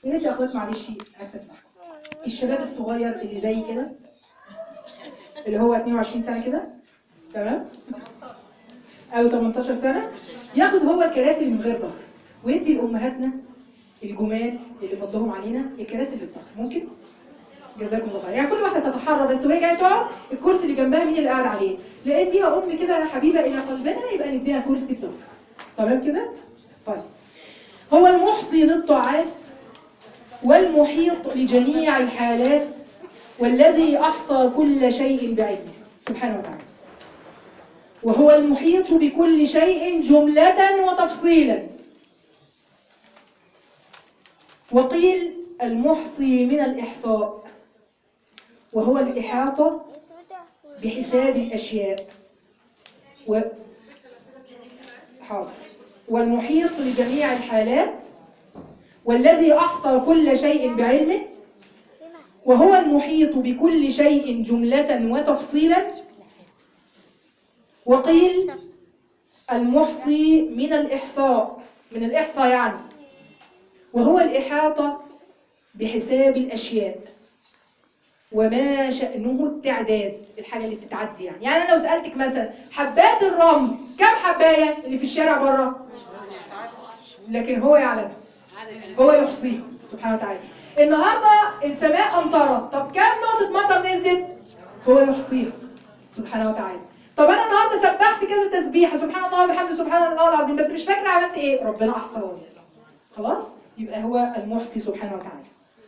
يا ريت يا اخوات معلش هستسمحكم. الشباب الصغير اللي زي كده، اللي هو 22 سنه كده، تمام، او 18 سنه، ياخد هو الكراسي اللي من غير ظهر ويدي لامهاتنا الجمال اللي فضلهم علينا الكراسي اللي بظهر. ممكن؟ جزاكم الله خير. يعني كل واحده تتحرى بس وهي جايه تقعد الكرسي اللي جنبها مين اللي قاعد عليه؟ لقيتيها ام كده حبيبه الى قلبنا، يبقى نديها كرسي بظهر. تمام كده؟ طيب. هو المحصي للطاعات والمحيط لجميع الحالات والذي احصى كل شيء بعلمه سبحانه وتعالى. وهو المحيط بكل شيء جملة وتفصيلا. وقيل المحصي من الإحصاء، وهو الإحاطة بحساب الأشياء. والمحيط لجميع الحالات والذي أحصى كل شيء بعلمه. وهو المحيط بكل شيء جملة وتفصيلا. وقيل المحصي من الإحصاء، من الإحصاء يعني، وهو الإحاطة بحساب الأشياء وما شأنه التعداد، الحاجة اللي بتتعدي يعني. يعني أنا لو سألتك مثلا حبات الرمل كم حباية اللي في الشارع بره؟ لكن هو يعلم، هو يحصيه سبحانه وتعالى. النهاردة السماء أمطرت، طب كم نقطة مطر نزلت؟ هو يحصيها سبحانه وتعالى. طب أنا النهاردة سبحت كذا تسبيحة، سبحان الله وبحمده سبحان الله العظيم، بس مش فاكرة عملت إيه، ربنا أحصاه. خلاص؟ يبقى هو المحصي سبحانه وتعالى.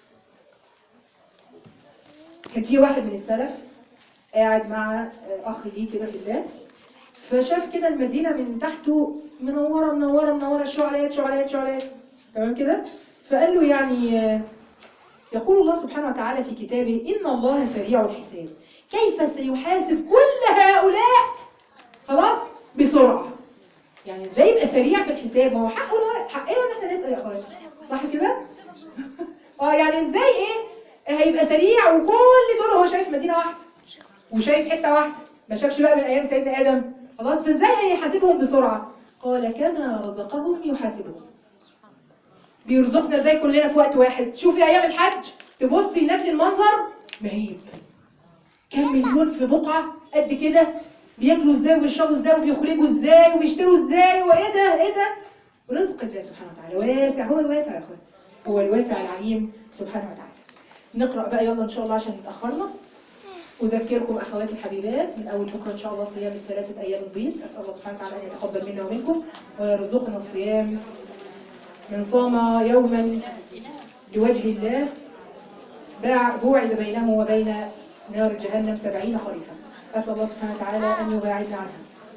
كان في واحد من السلف قاعد مع أخ ليه كده في الله، فشاف كده المدينة من تحته منورة منورة منورة، شعلات شعلات شعلات، تمام كده؟ فقال له يعني يقول الله سبحانه وتعالى في كتابه إن الله سريع الحساب، كيف سيحاسب كل هؤلاء خلاص بسرعة؟ يعني ازاي يبقى سريع في الحساب؟ ما هو حقنا ان احنا نسأل يا اخواتي، صح كده؟ يعني ازاي ايه هيبقى سريع وكل دول هو شايف مدينة واحدة وشايف حتة واحدة، ما شافش بقى من ايام سيدنا ادم، خلاص، فازاي هيحاسبهم بسرعة؟ قال كما رزقهم يحاسبهم. بيرزقنا ازاي كلنا في وقت واحد؟ شوفي ايام الحج تبصي هناك للمنظر مهيب، كم مليون في بقعة قد كده، بياكلوا ازاي وبيشربوا ازاي وبيخرجوا ازاي وبيشتروا ازاي، وايه ده ايه ده؟ رزق الله سبحانه وتعالى واسع، هو الواسع يا اخوان، هو الواسع العليم سبحانه وتعالى. نقرأ بقى يلا ان شاء الله عشان اتأخرنا. أذكركم أخواتي الحبيبات من أول بكرة إن شاء الله صيام ال3 أيام البيض، أسأل الله سبحانه وتعالى أن يتقبل منا ومنكم ويرزقنا الصيام. من صام يوما لوجه الله بوعد بينه وبين نار جهنم 70 خريفا. أسأل الله سبحانه وتعالى أن يباعدنا عنها.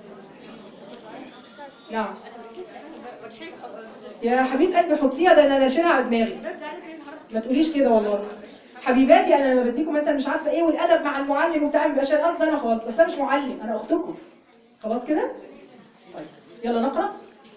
نعم يا حبيب قلبي حطيها، ده أنا ناشرها على دماغي، ما تقوليش كده والله. حبيباتي أنا لما بديكم مثلا مش عارفة إيه والأدب مع المعلم وبتاع مبقاش قصدي أنا خالص، أصل أنا مش معلم، أنا أختكم، خلاص كده؟ طيب يلا نقرأ.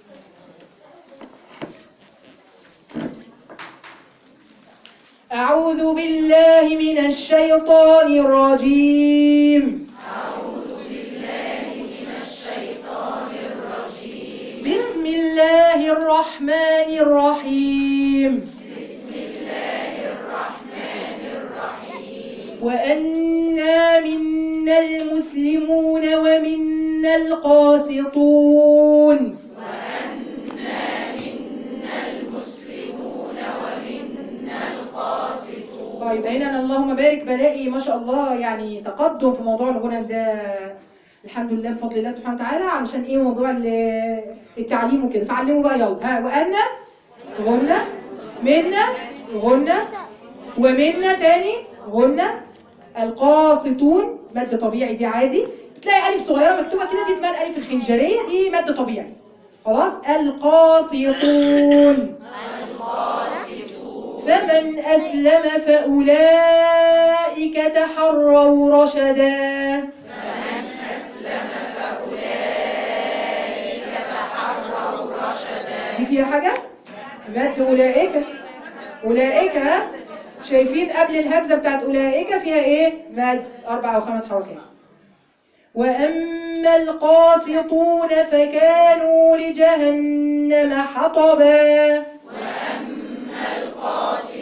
أعوذ بالله من الشيطان الرجيم. أعوذ بالله من الشيطان الرجيم. بسم الله الرحمن الرحيم. بسم الله الرحمن الرحيم. وأنا منا المسلمون ومنا القاسطون. طيب هنا اللهم بارك بلاقي ما شاء الله يعني تقدم في موضوع الغنى ده الحمد لله بفضل الله سبحانه وتعالى، علشان ايه موضوع التعليم وكده، فعلموا بقى يلا. ها وأنا غنى، منا غنى، ومنا تاني غنى، القاسطون مد طبيعي دي عادي، بتلاقي ألف صغيرة مكتوبة كده دي اسمها الألف الخنجرية، دي مد طبيعي خلاص. القاسطون. فمن أسلم فأولئك تحروا رشدا. فمن أسلم فأولئك تحروا رشدا. دي فيها حاجة؟ مد أولئك، أولئك شايفين قبل الهمزة بتاعت أولئك فيها إيه؟ مد 4 أو 5 حركات. وأما القاسطون فكانوا لجهنم حطبا. وأما القاسطون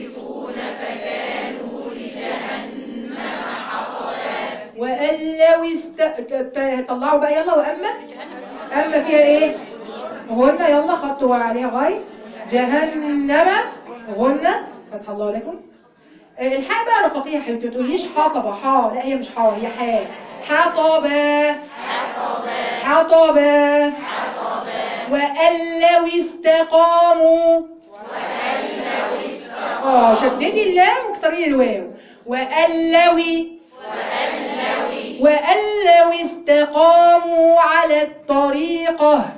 طلعوا بقى يلا. وأما أما فيها إيه؟ غنة. يلا خطوا عليها غاية. جهنم غنة فتح الله لكم. الحاء بقى رقاقية يا حبيبتي، ما تقوليش حاطبة حا، لا هي مش حا، هي حاء. حطبة حطبة. وأن لو استقاموا شددي اللام واكسري الواو. وأن لو استقاموا على الطريقة.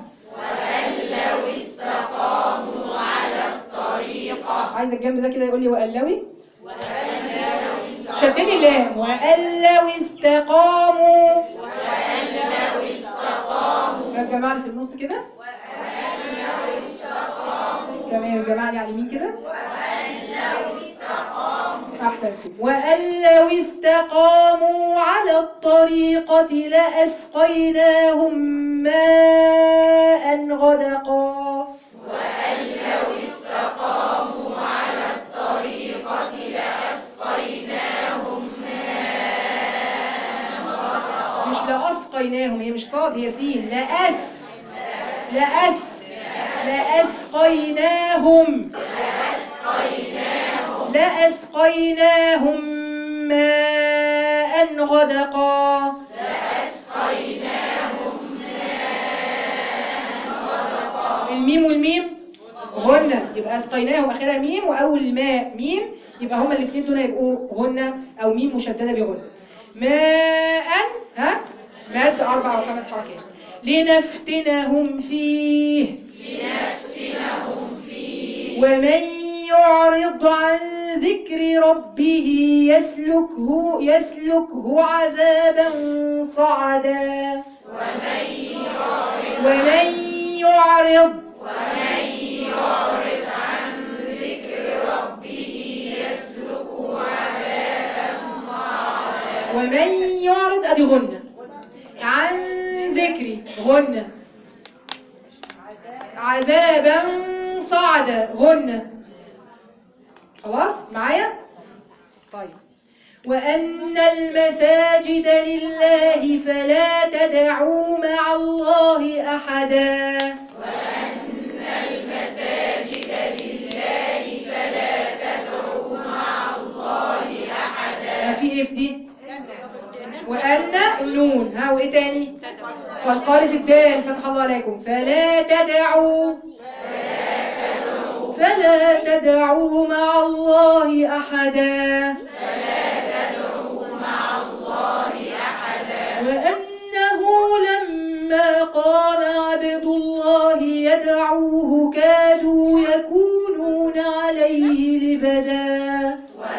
عايزة الجنب ده كده يقول لي وأن لو. شددي اللام. وأن لو استقاموا. يا جماعة اللي في النص كده. تمام يا جماعة اللي على اليمين كده. أحسنتم. وأن لو استقاموا على الطريقة لأسقيناهم ماء غدقا. مش لأسقيناهم، هي مش صاد هي سين. لأسقيناهم ماء غدقا. الميم والميم غنة، يبقى أسقيناهم آخرها ميم وأول الماء ميم، يبقى هما الاثنين دول يبقوا غنة أو ميم مشددة بغنة. ماء مد 4 أو 5 حركات. لنفتنهم فيه. ومن يعرض عن ذكر ربه يسلكه عذابا صعدا. ومن يعرض عن ذكر ربه يسلكه عذابا صعدا. ومن يعرض ادي غنة. عن ذكري غنة. عذابا صعدا غنة. خلاص معايا؟ طيب. وأن المساجد لله فلا تدعوا مع الله أحدا. وأن المساجد لله فلا تدعوا مع الله أحدا. في إيه في دي؟ وأن النون. ها وإيه تاني؟ فالقالب الدال فتح الله عليكم. فلا تدعوا مع الله أحدا. وأنه لما قام عبد الله يدعوه كادوا يكونون عليه لبدا.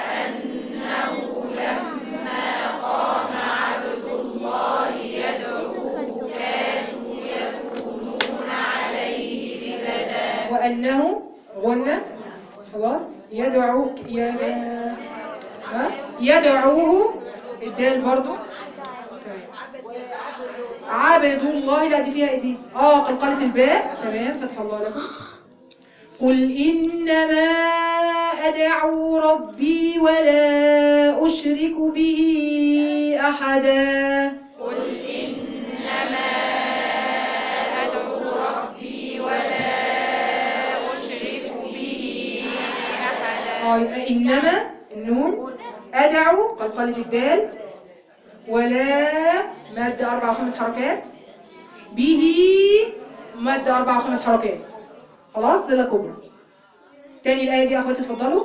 وأنه غنى. خلاص. يدعوه الدال برضو. عبد الله. لا دي فيها ايه دي؟ قلقلة الباء. تمام فتح الله لكم. قل إنما أدعو ربي ولا أشرك به أحدا. يبقى إنما النون. أدعو قلقلة الدال. ولا مد 4 أو 5 حركات. به مد 4 أو 5 حركات. خلاص صلة كبرى. تاني الآية دي يا أخواتي اتفضلوا.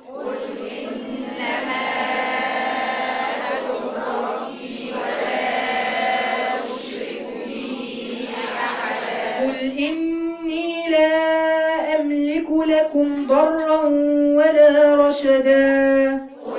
قل إني لا أملك لكم ضرا ولا رشدا.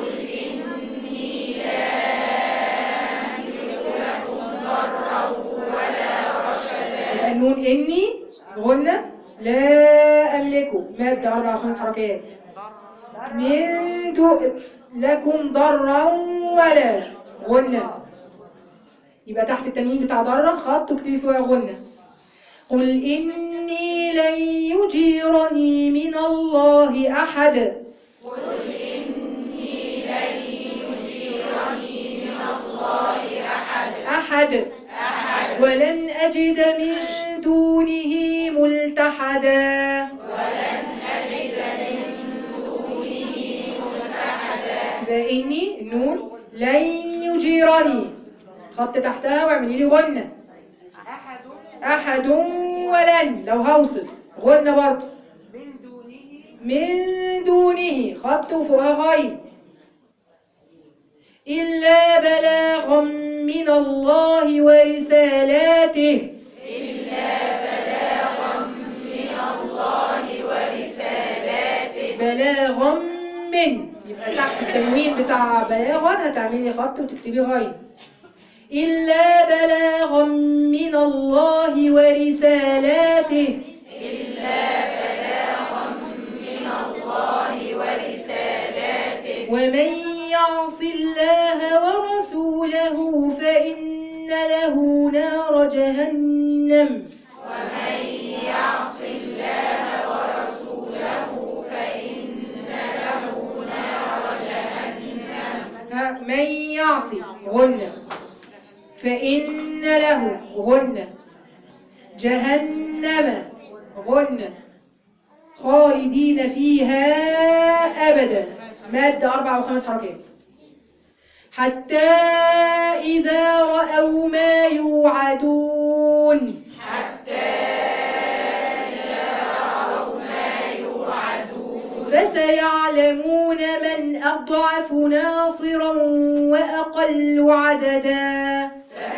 النون إني غنة. لا أملك مد 4 أو 5 حركات. من لكم ضرا ولا غنة، يبقى تحت التنوين بتاع ضرا خط واكتبي فيها غنة. قل إني لن يجيرني من الله أحد. أحد ولن أجد من دونه ملتحدا فإني النون لن يجيرني خط تحتها واعملي لي غنة. أحد ولن لو هوصف غنة برضه. من دونه خط وفوقها غين. إلا بلاغا من الله ورسالاته بلاغا من يبقى تحت التنوين بتاع بلاغا هتعملي خط وتكتبي غين. إلا بلاغا من الله ورسالاته ومن يعص الله ورسوله فإن له نار جهنم من يعصي غنة فإن له غنة جهنم غنة خالدين فيها أبدا مد 4 و5 حركات حتى إذا رأوا ما يوعدون فسيعلمون من أضعف ناصرا وأقل عددا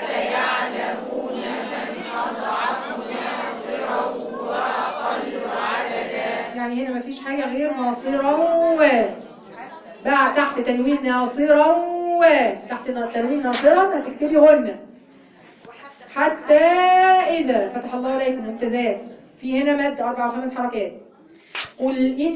يعني هنا مفيش حاجة غير ناصرا بعد تحت تنوين ناصرا تحت تنوين ناصرا هتكتبي غنة حتى إذا فتح الله عليكم ممتازات في هنا مد 4 و5 حركات قل إن